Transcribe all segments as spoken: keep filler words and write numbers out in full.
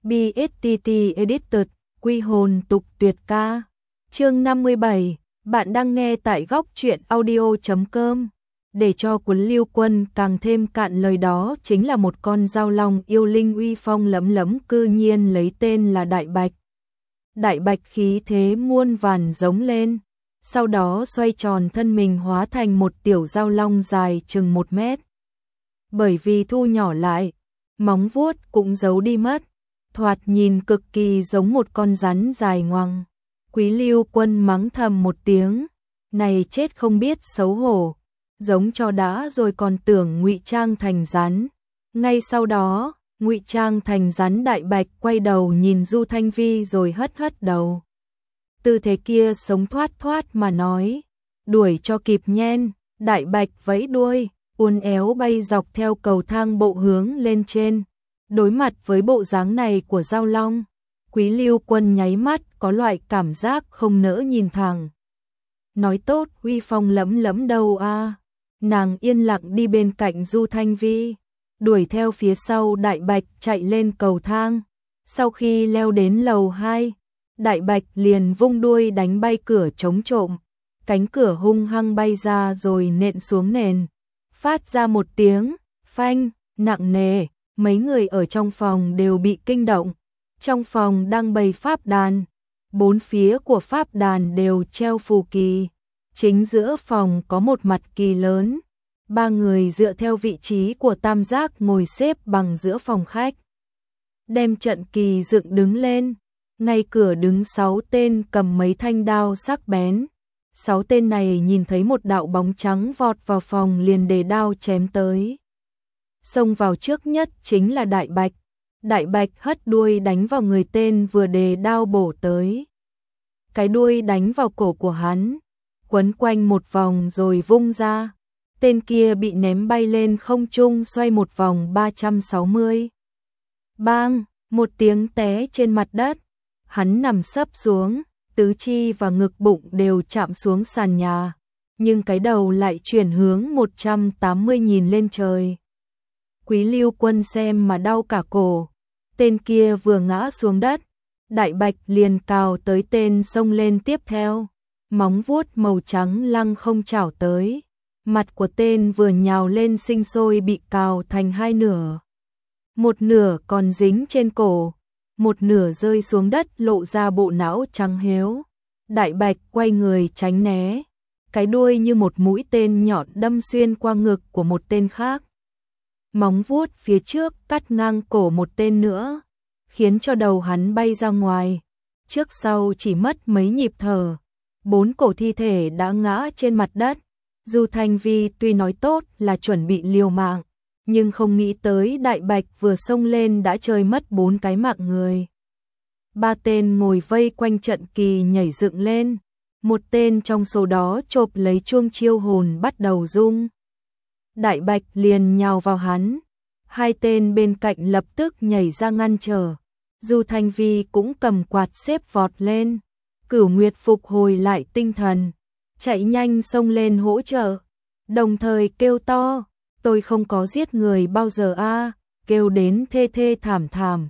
bê ét tê tê Edited, quy hồn tục tuyệt ca. Chương năm mươi bảy, bạn đang nghe tại góc truyện audio chấm com. Để cho Quấn Lưu Quân càng thêm cạn lời, đó chính là một con dao long yêu linh uy phong lẫm lẫm, cư nhiên lấy tên là Đại Bạch. Đại Bạch khí thế muôn vàn giống lên, sau đó xoay tròn thân mình hóa thành một tiểu dao long dài chừng một mét. Bởi vì thu nhỏ lại, móng vuốt cũng giấu đi mất, thoạt nhìn cực kỳ giống một con rắn dài ngoằng. Quý Lưu Quân mắng thầm một tiếng, này chết không biết xấu hổ, giống cho đã rồi còn tưởng ngụy trang thành rắn. Ngay sau đó, ngụy trang thành rắn Đại Bạch quay đầu nhìn Du Thanh Vi rồi hất hất đầu. Tư thế kia sống thoát thoát mà nói, đuổi cho kịp nhen. Đại Bạch vẫy đuôi, uốn éo bay dọc theo cầu thang bộ hướng lên trên. Đối mặt với bộ dáng này của dao long, Quý Lưu Quân nháy mắt có loại cảm giác không nỡ nhìn thẳng. Nói tốt uy phong lẫm lẫm đâu a. Nàng yên lặng đi bên cạnh Du Thanh Vi, đuổi theo phía sau Đại Bạch chạy lên cầu thang. Sau khi leo đến lầu hai, Đại Bạch liền vung đuôi đánh bay cửa chống trộm, cánh cửa hung hăng bay ra rồi nện xuống nền, phát ra một tiếng phanh nặng nề. Mấy người ở trong phòng đều bị kinh động. Trong phòng đang bày pháp đàn, bốn phía của pháp đàn đều treo phù kỳ. Chính giữa phòng có một mặt kỳ lớn, ba người dựa theo vị trí của tam giác ngồi xếp bằng giữa phòng khách. Đem trận kỳ dựng đứng lên, ngay cửa đứng sáu tên cầm mấy thanh đao sắc bén. Sáu tên này nhìn thấy một đạo bóng trắng vọt vào phòng liền đề đao chém tới. Xông vào trước nhất chính là Đại Bạch. Đại Bạch hất đuôi đánh vào người tên vừa đề đao bổ tới. Cái đuôi đánh vào cổ của hắn, quấn quanh một vòng rồi vung ra. Tên kia bị ném bay lên không trung xoay một vòng ba trăm sáu mươi. Bang, một tiếng té trên mặt đất. Hắn nằm sấp xuống, tứ chi và ngực bụng đều chạm xuống sàn nhà. Nhưng cái đầu lại chuyển hướng một trăm tám mươi nhìn lên trời. Quý Lưu Quân xem mà đau cả cổ. Tên kia vừa ngã xuống đất, Đại Bạch liền cào tới tên xông lên tiếp theo. Móng vuốt màu trắng lăng không chảo tới. Mặt của tên vừa nhào lên sinh sôi bị cào thành hai nửa. Một nửa còn dính trên cổ, một nửa rơi xuống đất lộ ra bộ não trắng héo. Đại Bạch quay người tránh né, cái đuôi như một mũi tên nhọn đâm xuyên qua ngực của một tên khác. Móng vuốt phía trước cắt ngang cổ một tên nữa, khiến cho đầu hắn bay ra ngoài. Trước sau chỉ mất mấy nhịp thở, bốn cổ thi thể đã ngã trên mặt đất. Du Thanh Vi tuy nói tốt là chuẩn bị liều mạng, nhưng không nghĩ tới Đại Bạch vừa xông lên đã chơi mất bốn cái mạng người. Ba tên ngồi vây quanh trận kỳ nhảy dựng lên, một tên trong số đó chộp lấy chuông chiêu hồn bắt đầu rung. Đại Bạch liền nhào vào hắn, hai tên bên cạnh lập tức nhảy ra ngăn trở. Du Thanh Vi cũng cầm quạt xếp vọt lên. Cửu Nguyệt phục hồi lại tinh thần, chạy nhanh xông lên hỗ trợ, đồng thời kêu to, tôi không có giết người bao giờ a, kêu đến thê thê thảm thảm.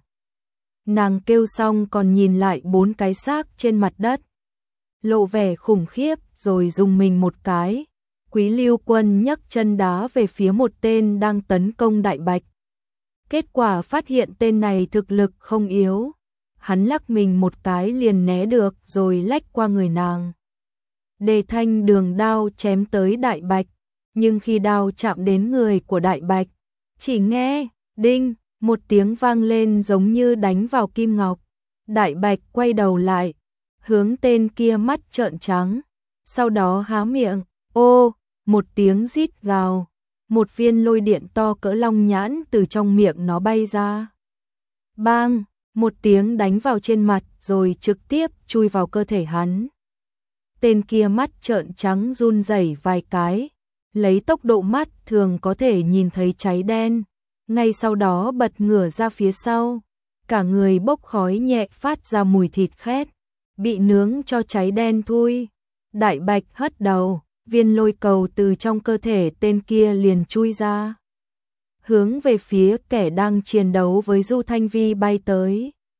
Nàng kêu xong còn nhìn lại bốn cái xác trên mặt đất, lộ vẻ khủng khiếp rồi dùng mình một cái. Quý Lưu Quân nhấc chân đá về phía một tên đang tấn công Đại Bạch. Kết quả phát hiện tên này thực lực không yếu. Hắn lắc mình một cái liền né được rồi lách qua người nàng. Đề thanh đường đao chém tới Đại Bạch. Nhưng khi đao chạm đến người của Đại Bạch, chỉ nghe, đinh, một tiếng vang lên giống như đánh vào kim ngọc. Đại Bạch quay đầu lại, hướng tên kia mắt trợn trắng. Sau đó há miệng, ô, một tiếng rít gào. Một viên lôi điện to cỡ long nhãn từ trong miệng nó bay ra. Bang, một tiếng đánh vào trên mặt rồi trực tiếp chui vào cơ thể hắn. Tên kia mắt trợn trắng run rẩy vài cái, lấy tốc độ mắt thường có thể nhìn thấy cháy đen. Ngay sau đó bật ngửa ra phía sau, cả người bốc khói nhẹ phát ra mùi thịt khét, bị nướng cho cháy đen thui. Đại Bạch hất đầu, viên lôi cầu từ trong cơ thể tên kia liền chui ra, hướng về phía kẻ đang chiến đấu với Du Thanh Vi bay tới.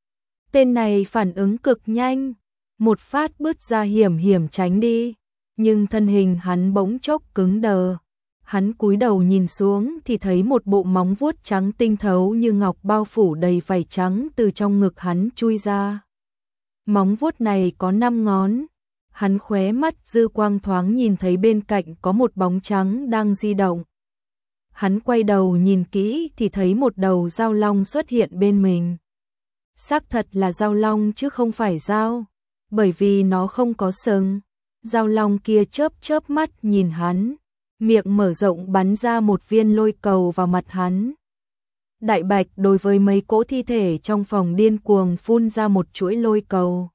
Tên này phản ứng cực nhanh, một phát bứt ra hiểm hiểm tránh đi, nhưng thân hình hắn bỗng chốc cứng đờ. Hắn cúi đầu nhìn xuống thì thấy một bộ móng vuốt trắng tinh thấu như ngọc bao phủ đầy vảy trắng từ trong ngực hắn chui ra. Móng vuốt này có năm ngón. Hắn khóe mắt dư quang thoáng nhìn thấy bên cạnh có một bóng trắng đang di động. Hắn quay đầu nhìn kỹ thì thấy một đầu dao long xuất hiện bên mình. Xác thật là dao long chứ không phải dao, bởi vì nó không có sừng. Dao long kia chớp chớp mắt nhìn hắn, miệng mở rộng bắn ra một viên lôi cầu vào mặt hắn. Đại Bạch đối với mấy cỗ thi thể trong phòng điên cuồng phun ra một chuỗi lôi cầu,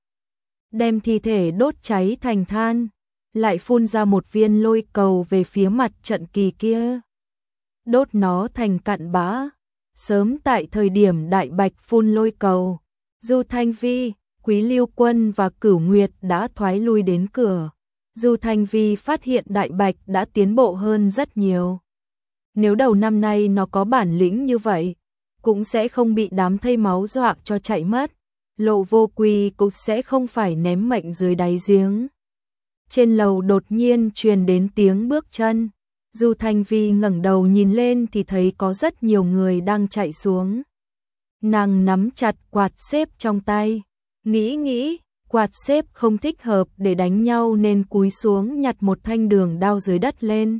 đem thi thể đốt cháy thành than, lại phun ra một viên lôi cầu về phía mặt trận kỳ kia, đốt nó thành cặn bã. Sớm tại thời điểm Đại Bạch phun lôi cầu, Du Thanh Vi, Quý Lưu Quân và Cửu Nguyệt đã thoái lui đến cửa. Du Thanh Vi phát hiện Đại Bạch đã tiến bộ hơn rất nhiều. Nếu đầu năm nay nó có bản lĩnh như vậy, cũng sẽ không bị đám thây máu dọa cho chạy mất. Lộ Vô Quy cũng sẽ không phải ném mệnh dưới đáy giếng. Trên lầu đột nhiên truyền đến tiếng bước chân. Du Thanh Vi ngẩng đầu nhìn lên thì thấy có rất nhiều người đang chạy xuống. Nàng nắm chặt quạt xếp trong tay, nghĩ nghĩ, quạt xếp không thích hợp để đánh nhau nên cúi xuống nhặt một thanh đường đao dưới đất lên.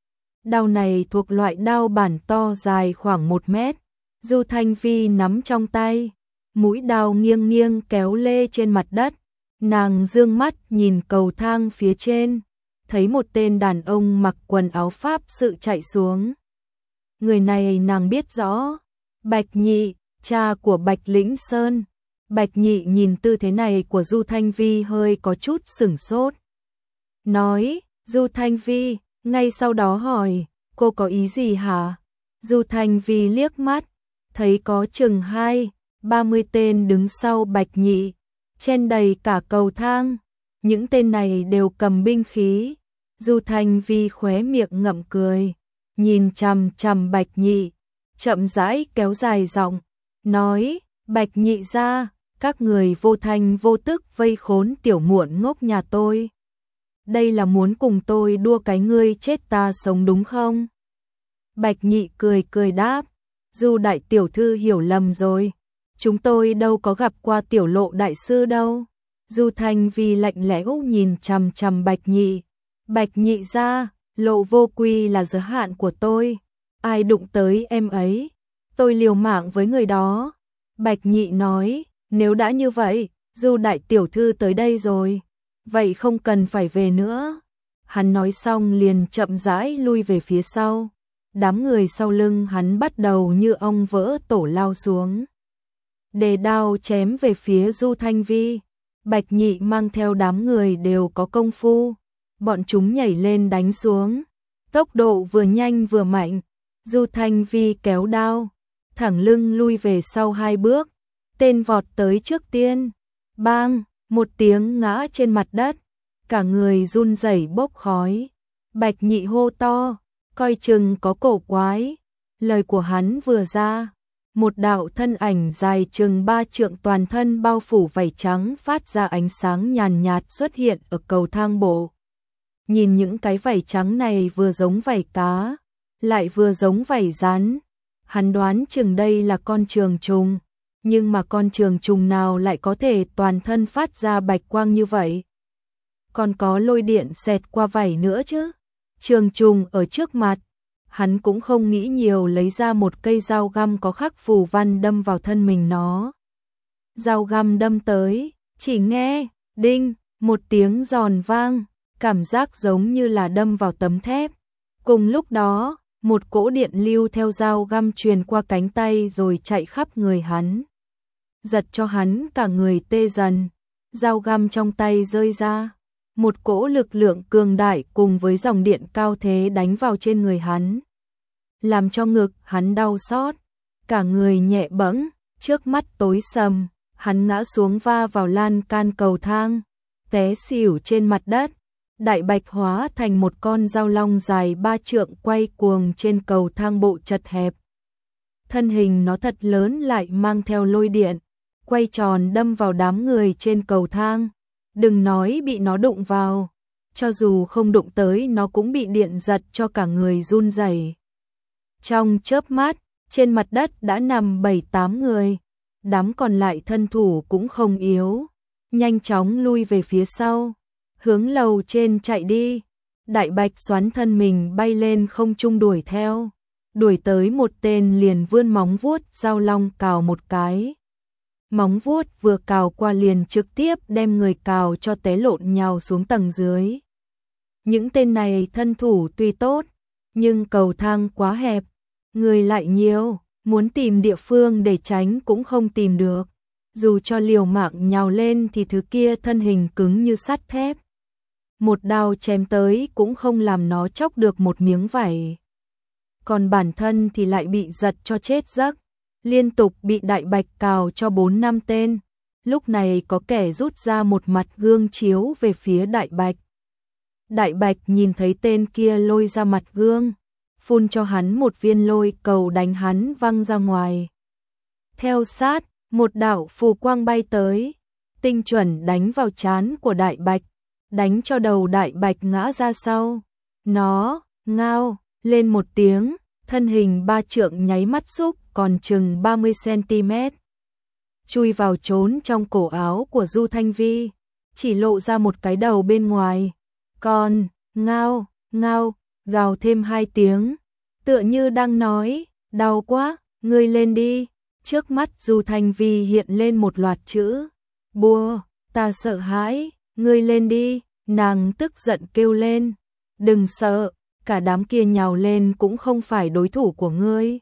Đao này thuộc loại đao bản to dài khoảng một mét. Du Thanh Vi nắm trong tay, mũi đao nghiêng nghiêng kéo lê trên mặt đất. Nàng dương mắt nhìn cầu thang phía trên, thấy một tên đàn ông mặc quần áo pháp sự chạy xuống. Người này nàng biết rõ, Bạch Nhị, cha của Bạch Lĩnh Sơn. Bạch Nhị nhìn tư thế này của Du Thanh Vi hơi có chút sửng sốt. Nói, Du Thanh Vi, ngay sau đó hỏi, cô có ý gì hả? Du Thanh Vi liếc mắt, thấy có chừng hai, ba mươi tên đứng sau Bạch Nhị, chen đầy cả cầu thang. Những tên này đều cầm binh khí. Du Thanh Vi khóe miệng ngậm cười, nhìn chằm chằm Bạch Nhị, chậm rãi kéo dài giọng, nói, Bạch Nhị gia, các người vô thanh vô tức vây khốn tiểu muội ngốc nhà tôi. Đây là muốn cùng tôi đua cái ngươi chết ta sống đúng không? Bạch Nhị cười cười đáp, Du đại tiểu thư hiểu lầm rồi, chúng tôi đâu có gặp qua tiểu Lộ đại sư đâu. Du Thanh Vi lạnh lẽo nhìn chằm chằm Bạch Nhị, Bạch Nhị gia, Lộ Vô Quy là giới hạn của tôi, ai đụng tới em ấy, tôi liều mạng với người đó. Bạch Nhị nói, nếu đã như vậy, Du đại tiểu thư tới đây rồi, vậy không cần phải về nữa. Hắn nói xong liền chậm rãi lui về phía sau. Đám người sau lưng hắn bắt đầu như ong vỡ tổ lao xuống, đề đao chém về phía Du Thanh Vi. Bạch Nhị mang theo đám người đều có công phu, bọn chúng nhảy lên đánh xuống, tốc độ vừa nhanh vừa mạnh. Du Thanh Vi kéo đao, thẳng lưng lui về sau hai bước, tên vọt tới trước tiên, bang, một tiếng ngã trên mặt đất, cả người run rẩy bốc khói. Bạch Nhị hô to, coi chừng có cổ quái. Lời của hắn vừa ra, một đạo thân ảnh dài chừng ba trượng toàn thân bao phủ vảy trắng phát ra ánh sáng nhàn nhạt xuất hiện ở cầu thang bộ. Nhìn những cái vảy trắng này vừa giống vảy cá, lại vừa giống vảy rắn. Hắn đoán chừng đây là con trường trùng, nhưng mà con trường trùng nào lại có thể toàn thân phát ra bạch quang như vậy? Còn có lôi điện xẹt qua vảy nữa chứ? Trường trùng ở trước mặt, hắn cũng không nghĩ nhiều, lấy ra một cây dao găm có khắc phù văn đâm vào thân mình nó. Dao găm đâm tới, chỉ nghe, đinh, một tiếng giòn vang, cảm giác giống như là đâm vào tấm thép. Cùng lúc đó, một cỗ điện lưu theo dao găm truyền qua cánh tay rồi chạy khắp người hắn, giật cho hắn cả người tê dần. Dao găm trong tay rơi ra, một cỗ lực lượng cường đại cùng với dòng điện cao thế đánh vào trên người hắn, làm cho ngực hắn đau xót, cả người nhẹ bẫng, trước mắt tối sầm, hắn ngã xuống va vào lan can cầu thang, té xỉu trên mặt đất. Đại Bạch hóa thành một con dao long dài ba trượng quay cuồng trên cầu thang bộ chật hẹp. Thân hình nó thật lớn lại mang theo lôi điện, quay tròn đâm vào đám người trên cầu thang. Đừng nói bị nó đụng vào, cho dù không đụng tới nó cũng bị điện giật cho cả người run rẩy. Trong chớp mắt, trên mặt đất đã nằm bảy tám người, đám còn lại thân thủ cũng không yếu, nhanh chóng lui về phía sau, hướng lầu trên chạy đi. Đại Bạch xoắn thân mình bay lên không trung đuổi theo, đuổi tới một tên liền vươn móng vuốt dao long cào một cái. Móng vuốt vừa cào qua liền trực tiếp đem người cào cho té lộn nhào xuống tầng dưới. Những tên này thân thủ tuy tốt, nhưng cầu thang quá hẹp, người lại nhiều, muốn tìm địa phương để tránh cũng không tìm được. Dù cho liều mạng nhào lên thì thứ kia thân hình cứng như sắt thép. Một đao chém tới cũng không làm nó chóc được một miếng vải. Còn bản thân thì lại bị giật cho chết giấc, liên tục bị Đại Bạch cào cho bốn năm tên. Lúc này có kẻ rút ra một mặt gương chiếu về phía Đại Bạch. Đại Bạch nhìn thấy tên kia lôi ra mặt gương, phun cho hắn một viên lôi cầu đánh hắn văng ra ngoài. Theo sát, một đạo phù quang bay tới, tinh chuẩn đánh vào trán của Đại Bạch, đánh cho đầu Đại Bạch ngã ra sau. Nó ngao lên một tiếng, thân hình ba trượng nháy mắt xúc còn chừng ba mươi xăng-ti-mét. Chui vào trốn trong cổ áo của Du Thanh Vi, chỉ lộ ra một cái đầu bên ngoài. Còn ngao, ngao, gào thêm hai tiếng, tựa như đang nói, đau quá, ngươi lên đi. Trước mắt Du Thanh Vi hiện lên một loạt chữ, bùa, ta sợ hãi, ngươi lên đi. Nàng tức giận kêu lên, đừng sợ, cả đám kia nhào lên cũng không phải đối thủ của ngươi.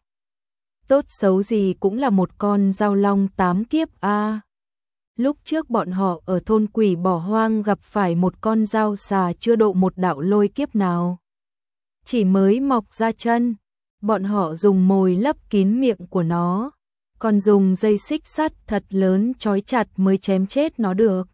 Tốt xấu gì cũng là một con dao long tám kiếp a. À. Lúc trước bọn họ ở thôn quỷ bỏ hoang gặp phải một con dao xà chưa độ một đạo lôi kiếp nào. Chỉ mới mọc ra chân, bọn họ dùng mồi lấp kín miệng của nó, còn dùng dây xích sắt thật lớn trói chặt mới chém chết nó được.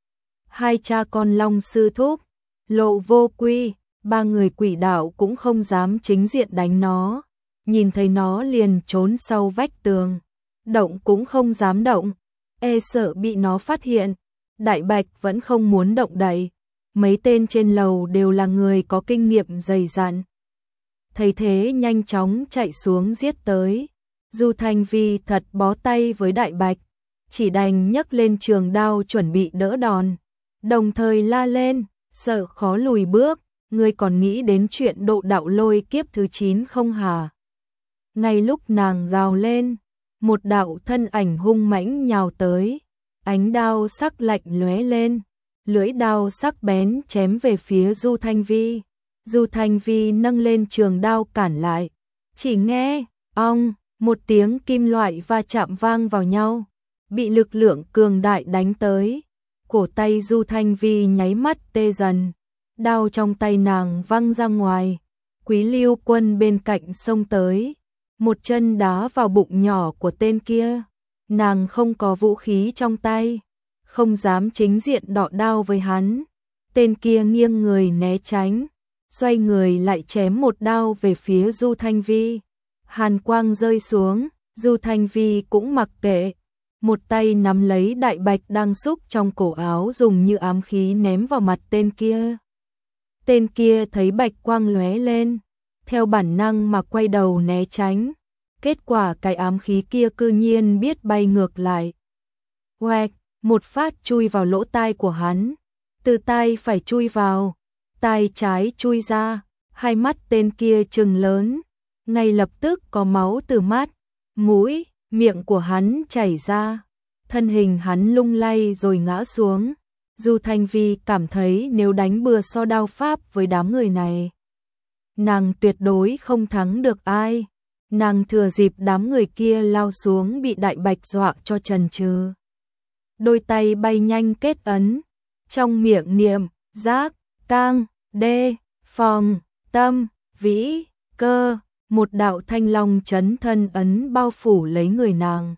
Hai cha con long sư thúc, Lộ Vô Quy, ba người quỷ đạo cũng không dám chính diện đánh nó, nhìn thấy nó liền trốn sau vách tường, động cũng không dám động, e sợ bị nó phát hiện. Đại Bạch vẫn không muốn động đậy, mấy tên trên lầu đều là người có kinh nghiệm dày dặn. Thấy thế nhanh chóng chạy xuống giết tới. Du Thanh Vi thật bó tay với Đại Bạch, chỉ đành nhấc lên trường đao chuẩn bị đỡ đòn, đồng thời la lên, sợ khó lùi bước, ngươi còn nghĩ đến chuyện độ đạo lôi kiếp thứ chín không hả? Ngay lúc nàng gào lên, một đạo thân ảnh hung mãnh nhào tới, ánh đao sắc lạnh lóe lên, lưỡi đao sắc bén chém về phía Du Thanh Vi. Du Thanh Vi nâng lên trường đao cản lại, chỉ nghe ong, một tiếng kim loại va chạm vang vào nhau, bị lực lượng cường đại đánh tới. Cổ tay Du Thanh Vi nháy mắt tê dần, đao trong tay nàng văng ra ngoài. Quý Lưu Quân bên cạnh xông tới, một chân đá vào bụng nhỏ của tên kia. Nàng không có vũ khí trong tay, không dám chính diện đọ đao với hắn. Tên kia nghiêng người né tránh, xoay người lại chém một đao về phía Du Thanh Vi. Hàn quang rơi xuống, Du Thanh Vi cũng mặc kệ, một tay nắm lấy Đại Bạch đang xúc trong cổ áo dùng như ám khí ném vào mặt tên kia. Tên kia thấy bạch quang lóe lên, theo bản năng mà quay đầu né tránh, kết quả cái ám khí kia cư nhiên biết bay ngược lại. Oẹc, một phát chui vào lỗ tai của hắn, từ tai phải chui vào, tai trái chui ra, hai mắt tên kia trừng lớn, ngay lập tức có máu từ mắt, mũi, miệng của hắn chảy ra, thân hình hắn lung lay rồi ngã xuống. Du Thanh Vi cảm thấy nếu đánh bừa so đao pháp với đám người này, nàng tuyệt đối không thắng được ai. Nàng thừa dịp đám người kia lao xuống bị Đại Bạch dọa cho chần chừ, đôi tay bay nhanh kết ấn, trong miệng niệm giác, cang, đê, phòng, tâm, vĩ, cơ, một đạo thanh long chấn thân ấn bao phủ lấy người nàng.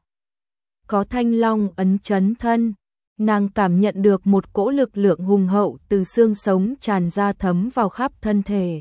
Có thanh long ấn chấn thân, nàng cảm nhận được một cỗ lực lượng hùng hậu từ xương sống tràn ra thấm vào khắp thân thể.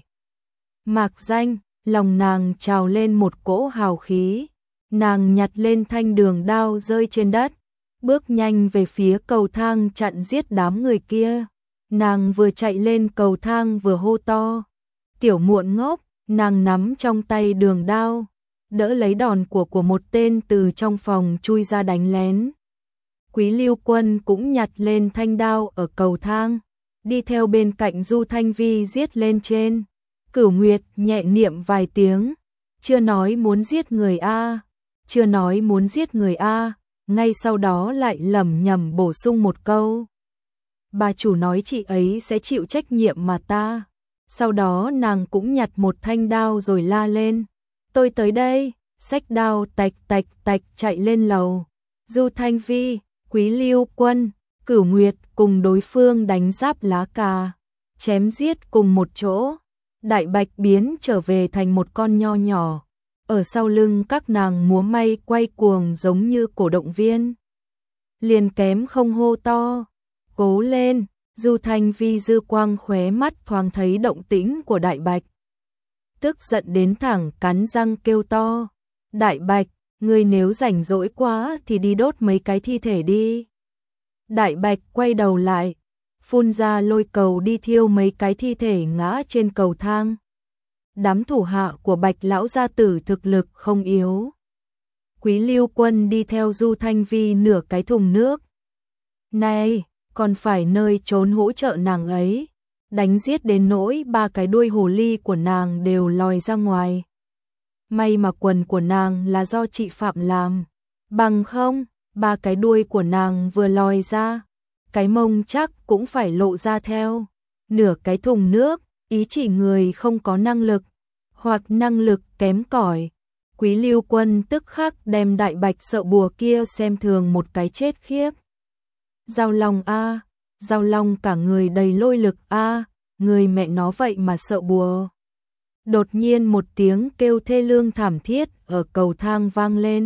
Mạc danh, lòng nàng trào lên một cỗ hào khí, nàng nhặt lên thanh đường đao rơi trên đất, bước nhanh về phía cầu thang chặn giết đám người kia. Nàng vừa chạy lên cầu thang vừa hô to. Tiểu muộn ngốc, nàng nắm trong tay đường đao, đỡ lấy đòn của của một tên từ trong phòng chui ra đánh lén. Quý Lưu Quân cũng nhặt lên thanh đao ở cầu thang, đi theo bên cạnh Du Thanh Vi giết lên trên. Cửu Nguyệt nhẹ niệm vài tiếng, chưa nói muốn giết người a, chưa nói muốn giết người a, ngay sau đó lại lẩm nhẩm bổ sung một câu. Bà chủ nói chị ấy sẽ chịu trách nhiệm mà ta. Sau đó nàng cũng nhặt một thanh đao rồi la lên. Tôi tới đây, xách đao tạch tạch tạch chạy lên lầu. Du Thanh Vi, Quý Lưu Quân, Cửu Nguyệt cùng đối phương đánh giáp lá cà, chém giết cùng một chỗ. Đại Bạch biến trở về thành một con nho nhỏ, ở sau lưng các nàng múa may quay cuồng giống như cổ động viên. Liền kém không hô to, cố lên. Du Thanh Vi dư quang khóe mắt thoáng thấy động tĩnh của Đại Bạch, tức giận đến thẳng cắn răng kêu to. Đại Bạch, ngươi nếu rảnh rỗi quá thì đi đốt mấy cái thi thể đi. Đại Bạch quay đầu lại, phun ra lôi cầu đi thiêu mấy cái thi thể ngã trên cầu thang. Đám thủ hạ của Bạch lão gia tử thực lực không yếu. Quý Lưu Quân đi theo Du Thanh Vi nửa cái thùng nước. Này, còn phải nơi trốn hỗ trợ nàng ấy, đánh giết đến nỗi ba cái đuôi hồ ly của nàng đều lòi ra ngoài. May mà quần của nàng là do chị Phạm làm, bằng không, ba cái đuôi của nàng vừa lòi ra, cái mông chắc cũng phải lộ ra theo. Nửa cái thùng nước, ý chỉ người không có năng lực, hoặc năng lực kém cỏi. Quý Lưu Quân tức khắc đem Đại Bạch sợ bùa kia xem thường một cái chết khiếp. Giao Long a, Giao Long cả người đầy lôi lực a, người mẹ nó vậy mà sợ bùa. Đột nhiên một tiếng kêu thê lương thảm thiết ở cầu thang vang lên.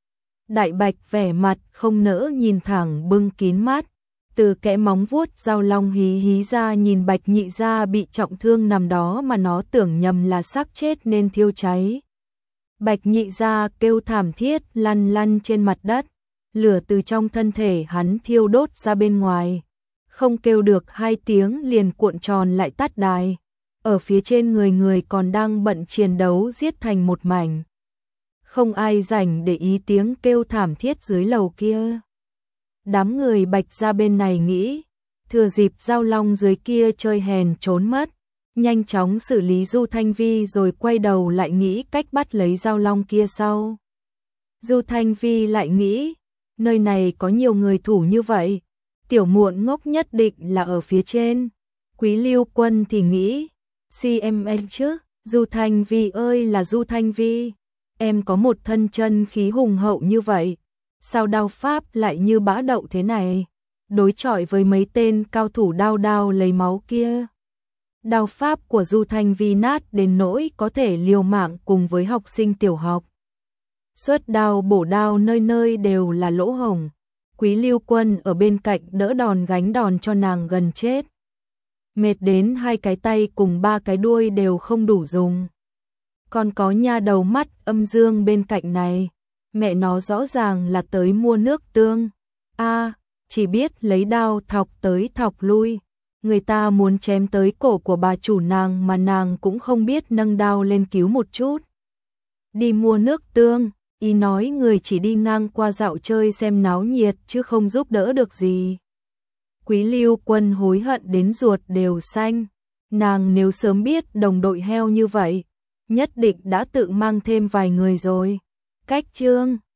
Đại Bạch vẻ mặt không nỡ nhìn thẳng bưng kín mắt, từ kẽ móng vuốt Giao Long hí hí ra nhìn Bạch Nhị gia bị trọng thương nằm đó mà nó tưởng nhầm là xác chết nên thiêu cháy. Bạch Nhị gia kêu thảm thiết lăn lăn trên mặt đất, lửa từ trong thân thể hắn thiêu đốt ra bên ngoài, không kêu được hai tiếng liền cuộn tròn lại tắt đài. Ở phía trên người người còn đang bận chiến đấu giết thành một mảnh. Không ai rảnh để ý tiếng kêu thảm thiết dưới lầu kia. Đám người Bạch gia bên này nghĩ, thừa dịp Giao Long dưới kia chơi hèn trốn mất, nhanh chóng xử lý Du Thanh Vi rồi quay đầu lại nghĩ cách bắt lấy Giao Long kia sau. Du Thanh Vi lại nghĩ, nơi này có nhiều người thủ như vậy, tiểu muộn ngốc nhất định là ở phía trên. Quý Lưu Quân thì nghĩ, xê em en chứ, Du Thanh Vi ơi là Du Thanh Vi, em có một thân chân khí hùng hậu như vậy, sao đao pháp lại như bã đậu thế này, đối chọi với mấy tên cao thủ đao đao lấy máu kia. Đao pháp của Du Thanh Vi nát đến nỗi có thể liều mạng cùng với học sinh tiểu học. Xuất đao bổ đao nơi nơi đều là lỗ hổng. Quý Lưu Quân ở bên cạnh đỡ đòn gánh đòn cho nàng gần chết. Mệt đến hai cái tay cùng ba cái đuôi đều không đủ dùng. Còn có nha đầu mắt âm dương bên cạnh này, mẹ nó rõ ràng là tới mua nước tương. A, chỉ biết lấy đao thọc tới thọc lui. Người ta muốn chém tới cổ của bà chủ nàng mà nàng cũng không biết nâng đao lên cứu một chút. Đi mua nước tương, ý nói người chỉ đi ngang qua dạo chơi xem náo nhiệt chứ không giúp đỡ được gì. Quý Lưu Quân hối hận đến ruột đều xanh. Nàng nếu sớm biết đồng đội heo như vậy, nhất định đã tự mang thêm vài người rồi. Cách chương